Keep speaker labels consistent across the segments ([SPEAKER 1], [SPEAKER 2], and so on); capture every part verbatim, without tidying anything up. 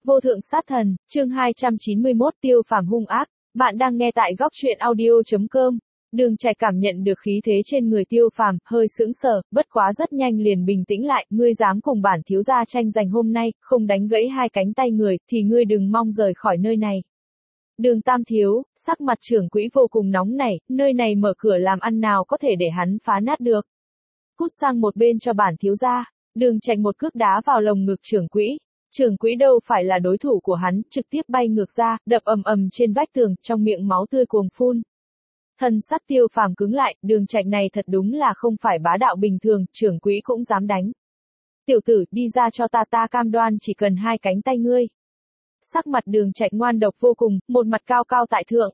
[SPEAKER 1] Vô thượng sát thần, chương hai trăm chín mươi mốt Tiêu Phàm hung ác. Bạn đang nghe tại góc truyện audio chấm com. Đường Trạch cảm nhận được khí thế trên người Tiêu Phàm, hơi sững sờ, bất quá rất nhanh liền bình tĩnh lại, ngươi dám cùng bản thiếu gia tranh giành hôm nay, không đánh gãy hai cánh tay người, thì ngươi đừng mong rời khỏi nơi này. Đường Tam thiếu, sắc mặt trưởng quỹ vô cùng nóng nảy, nơi này mở cửa làm ăn nào có thể để hắn phá nát được. Cút sang một bên cho bản thiếu gia. Đường Trạch một cước đá vào lồng ngực trưởng quỹ. Trưởng quỹ đâu phải là đối thủ của hắn, trực tiếp bay ngược ra, đập ầm ầm trên vách tường, trong miệng máu tươi cuồng phun. Thân sắc Tiêu Phàm cứng lại, Đường Trạch này thật đúng là không phải bá đạo bình thường, trưởng quỹ cũng dám đánh. Tiểu tử, đi ra cho ta, ta cam đoan chỉ cần hai cánh tay ngươi. Sắc mặt Đường Trạch ngoan độc vô cùng, một mặt cao cao tại thượng.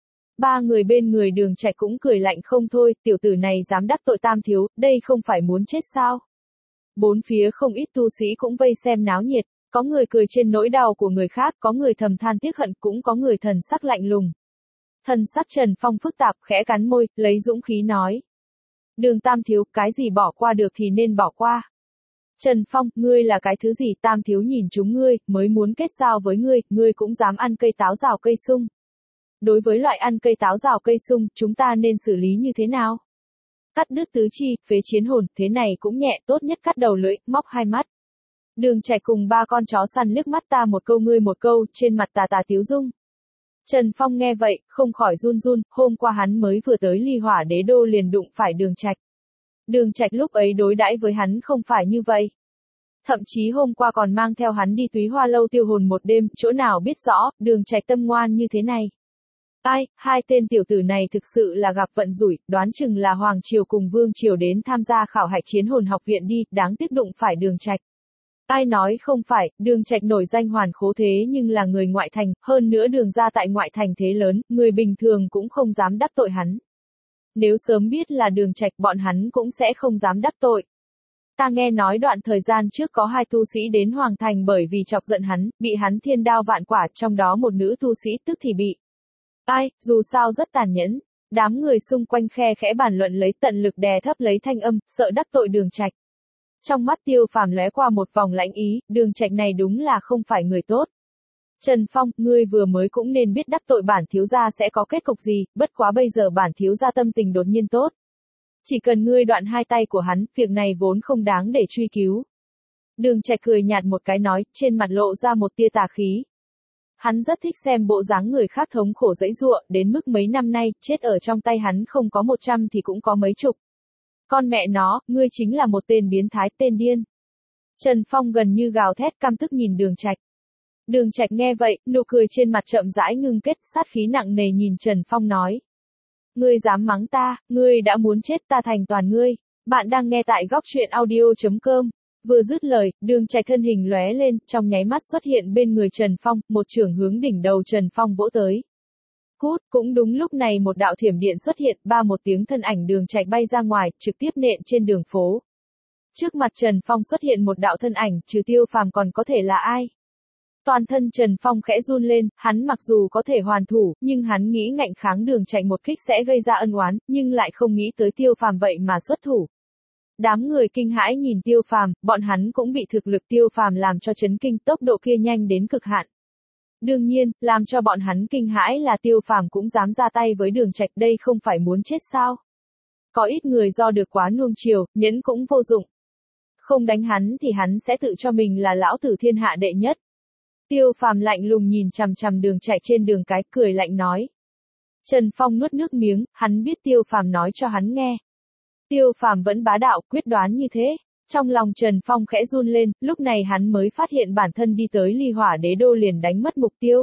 [SPEAKER 1] Ba người bên người Đường Trạch cũng cười lạnh không thôi, tiểu tử này dám đắc tội Tam thiếu, đây không phải muốn chết sao? Bốn phía không ít tu sĩ cũng vây xem náo nhiệt, có người cười trên nỗi đau của người khác, có người thầm than tiếc hận, cũng có người thần sắc lạnh lùng. Thần sắc Trần Phong phức tạp, khẽ cắn môi, lấy dũng khí nói. Đường Tam thiếu, cái gì bỏ qua được thì nên bỏ qua. Trần Phong, ngươi là cái thứ gì? Tam thiếu nhìn chúng ngươi, mới muốn kết giao với ngươi, ngươi cũng dám ăn cây táo rào cây sung. Đối với loại ăn cây táo rào cây sung, chúng ta nên xử lý như thế nào? Cắt đứt tứ chi, phế chiến hồn, thế này cũng nhẹ, tốt nhất cắt đầu lưỡi, móc hai mắt. Đường Trạch cùng ba con chó săn liếc mắt ta một câu ngươi một câu, trên mặt tà tà tiếu dung. Trần Phong nghe vậy, không khỏi run run, hôm qua hắn mới vừa tới Ly Hỏa Đế Đô liền đụng phải Đường Trạch. Đường Trạch lúc ấy đối đãi với hắn không phải như vậy. Thậm chí hôm qua còn mang theo hắn đi Túy Hoa Lâu tiêu hồn một đêm, chỗ nào biết rõ, Đường Trạch tâm ngoan như thế này. Ai, hai tên tiểu tử này thực sự là gặp vận rủi, đoán chừng là Hoàng Triều cùng Vương Triều đến tham gia khảo hạch chiến hồn học viện đi, đáng tiếc đụng phải Đường Trạch. Ai nói không phải, Đường Trạch nổi danh hoàn khố thế nhưng là người ngoại thành, hơn nữa Đường gia tại ngoại thành thế lớn, người bình thường cũng không dám đắc tội hắn. Nếu sớm biết là Đường Trạch bọn hắn cũng sẽ không dám đắc tội. Ta nghe nói đoạn thời gian trước có hai tu sĩ đến Hoàng thành bởi vì chọc giận hắn, bị hắn thiên đao vạn quả, trong đó một nữ tu sĩ tức thì bị. Ai, dù sao rất tàn nhẫn. Đám người xung quanh khe khẽ bàn luận lấy tận lực đè thấp lấy thanh âm, sợ đắc tội Đường Trạch. Trong mắt Tiêu Phàm lóe qua một vòng lãnh ý, Đường Trạch này đúng là không phải người tốt. Trần Phong, ngươi vừa mới cũng nên biết đắc tội bản thiếu gia sẽ có kết cục gì, bất quá bây giờ bản thiếu gia tâm tình đột nhiên tốt. Chỉ cần ngươi đoạn hai tay của hắn, việc này vốn không đáng để truy cứu. Đường Trạch cười nhạt một cái nói, trên mặt lộ ra một tia tà khí. Hắn rất thích xem bộ dáng người khác thống khổ dãy giụa, đến mức mấy năm nay, chết ở trong tay hắn không có một trăm thì cũng có mấy chục. Con mẹ nó, ngươi chính là một tên biến thái, tên điên. Trần Phong gần như gào thét căm tức nhìn Đường Trạch. Đường Trạch nghe vậy, nụ cười trên mặt chậm rãi ngưng kết, sát khí nặng nề nhìn Trần Phong nói. Ngươi dám mắng ta, ngươi đã muốn chết, ta thành toàn ngươi. Bạn đang nghe tại góc truyện audio chấm com. Vừa dứt lời, Đường Trạch thân hình lóe lên, trong nháy mắt xuất hiện bên người Trần Phong, một chưởng hướng đỉnh đầu Trần Phong vỗ tới. Cút, cũng đúng lúc này một đạo thiểm điện xuất hiện, ba một tiếng thân ảnh Đường Trạch bay ra ngoài, trực tiếp nện trên đường phố. Trước mặt Trần Phong xuất hiện một đạo thân ảnh, trừ Tiêu Phàm còn có thể là ai? Toàn thân Trần Phong khẽ run lên, hắn mặc dù có thể hoàn thủ, nhưng hắn nghĩ ngạnh kháng Đường Trạch một kích sẽ gây ra ân oán, nhưng lại không nghĩ tới Tiêu Phàm vậy mà xuất thủ. Đám người kinh hãi nhìn Tiêu Phàm, bọn hắn cũng bị thực lực Tiêu Phàm làm cho chấn kinh, tốc độ kia nhanh đến cực hạn. Đương nhiên, làm cho bọn hắn kinh hãi là Tiêu Phàm cũng dám ra tay với Đường Trạch, đây không phải muốn chết sao? Có ít người do được quá nuông chiều, nhẫn cũng vô dụng. Không đánh hắn thì hắn sẽ tự cho mình là lão tử thiên hạ đệ nhất. Tiêu Phàm lạnh lùng nhìn chằm chằm Đường Trạch trên đường cái, cười lạnh nói. Trần Phong nuốt nước miếng, hắn biết Tiêu Phàm nói cho hắn nghe. Tiêu Phàm vẫn bá đạo, quyết đoán như thế. Trong lòng Trần Phong khẽ run lên, lúc này hắn mới phát hiện bản thân đi tới Ly Hỏa Đế Đô liền đánh mất mục tiêu.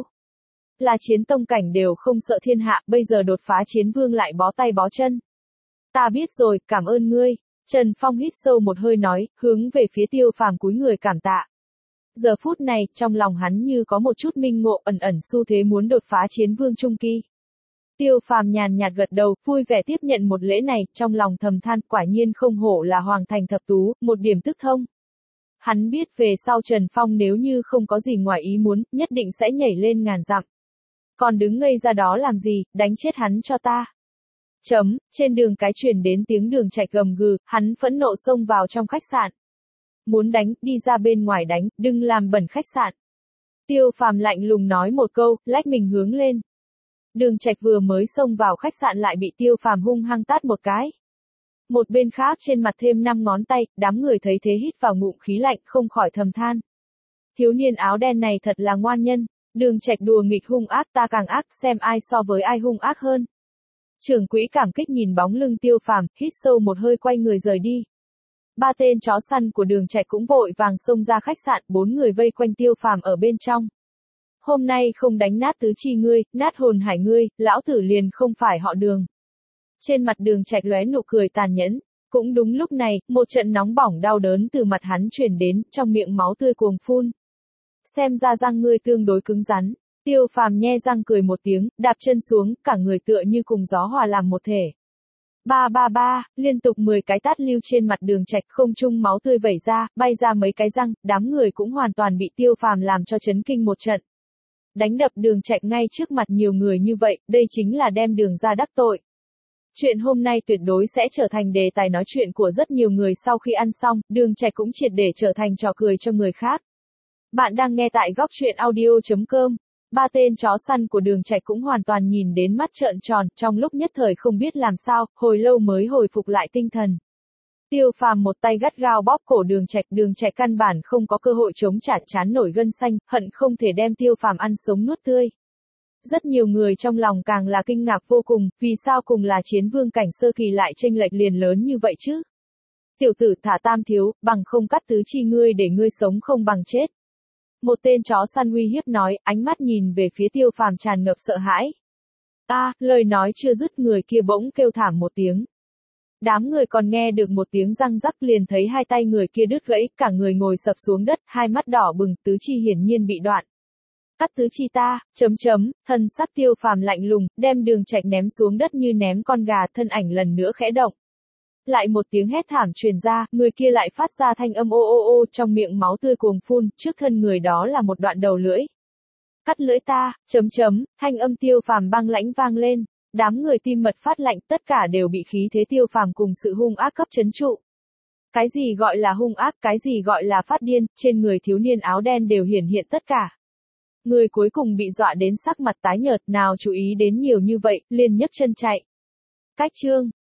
[SPEAKER 1] Là chiến tông cảnh đều không sợ thiên hạ, bây giờ đột phá chiến vương lại bó tay bó chân. Ta biết rồi, cảm ơn ngươi. Trần Phong hít sâu một hơi nói, hướng về phía Tiêu Phàm cúi người cảm tạ. Giờ phút này, trong lòng hắn như có một chút minh ngộ, ẩn ẩn xu thế muốn đột phá chiến vương trung kỳ. Tiêu Phàm nhàn nhạt gật đầu, vui vẻ tiếp nhận một lễ này, trong lòng thầm than, quả nhiên không hổ là Hoàng thành thập tú, một điểm tức thông. Hắn biết về sau Trần Phong nếu như không có gì ngoài ý muốn, nhất định sẽ nhảy lên ngàn dặm. Còn đứng ngây ra đó làm gì, đánh chết hắn cho ta. Chấm, trên đường cái truyền đến tiếng Đường Trạch gầm gừ, hắn phẫn nộ xông vào trong khách sạn. Muốn đánh, đi ra bên ngoài đánh, đừng làm bẩn khách sạn. Tiêu Phàm lạnh lùng nói một câu, lách mình hướng lên. Đường Trạch vừa mới xông vào khách sạn lại bị Tiêu Phàm hung hăng tát một cái. Một bên khác trên mặt thêm năm ngón tay, đám người thấy thế hít vào ngụm khí lạnh không khỏi thầm than. Thiếu niên áo đen này thật là ngoan nhân, Đường Trạch đùa nghịch hung ác ta càng ác xem ai so với ai hung ác hơn. Trưởng quỹ cảm kích nhìn bóng lưng Tiêu Phàm, hít sâu một hơi quay người rời đi. Ba tên chó săn của Đường Trạch cũng vội vàng xông ra khách sạn, bốn người vây quanh Tiêu Phàm ở bên trong. Hôm nay không đánh nát tứ chi ngươi, nát hồn hải ngươi, lão tử liền không phải họ Đường. Trên mặt Đường Trạch lóe nụ cười tàn nhẫn. Cũng đúng lúc này, một trận nóng bỏng đau đớn từ mặt hắn truyền đến, trong miệng máu tươi cuồng phun. Xem ra răng ngươi tương đối cứng rắn. Tiêu Phàm nhe răng cười một tiếng, đạp chân xuống, cả người tựa như cùng gió hòa làm một thể. Ba ba ba, liên tục mười cái tát lưu trên mặt Đường Trạch, không trung máu tươi vẩy ra, bay ra mấy cái răng, đám người cũng hoàn toàn bị Tiêu Phàm làm cho chấn kinh một trận. Đánh đập Đường Trạch ngay trước mặt nhiều người như vậy, đây chính là đem Đường ra đắc tội. Chuyện hôm nay tuyệt đối sẽ trở thành đề tài nói chuyện của rất nhiều người sau khi ăn xong, Đường Trạch cũng triệt để trở thành trò cười cho người khác. Bạn đang nghe tại góc truyện audio chấm com. Ba tên chó săn của Đường Trạch cũng hoàn toàn nhìn đến mắt trợn tròn, trong lúc nhất thời không biết làm sao, hồi lâu mới hồi phục lại tinh thần. Tiêu Phàm một tay gắt gao bóp cổ Đường Trạch, Đường Trạch căn bản không có cơ hội chống trả, chán nổi gân xanh, hận không thể đem Tiêu Phàm ăn sống nuốt tươi. Rất nhiều người trong lòng càng là kinh ngạc vô cùng, vì sao cùng là chiến vương cảnh sơ kỳ lại chênh lệch liền lớn như vậy chứ? Tiểu tử thả tam thiếu, bằng không cắt tứ chi ngươi để ngươi sống không bằng chết. Một tên chó săn uy hiếp nói, ánh mắt nhìn về phía Tiêu Phàm tràn ngập sợ hãi. A, à, lời nói chưa dứt người kia bỗng kêu thảm một tiếng. Đám người còn nghe được một tiếng răng rắc liền thấy hai tay người kia đứt gãy, cả người ngồi sập xuống đất, hai mắt đỏ bừng, tứ chi hiển nhiên bị đoạn. Cắt tứ chi ta, chấm chấm, thân sắc Tiêu Phàm lạnh lùng, đem Đường Trạch ném xuống đất như ném con gà, thân ảnh lần nữa khẽ động. Lại một tiếng hét thảm truyền ra, người kia lại phát ra thanh âm ô ô ô, trong miệng máu tươi cuồng phun, trước thân người đó là một đoạn đầu lưỡi. Cắt lưỡi ta, chấm chấm, thanh âm Tiêu Phàm băng lãnh vang lên, đám người tim mật phát lạnh, tất cả đều bị khí thế Tiêu Phàm cùng sự hung ác cấp chấn trụ. Cái gì gọi là hung ác, cái gì gọi là phát điên, trên người thiếu niên áo đen đều hiển hiện tất cả. Người cuối cùng bị dọa đến sắc mặt tái nhợt, nào chú ý đến nhiều như vậy, liền nhấc chân chạy. Cách chương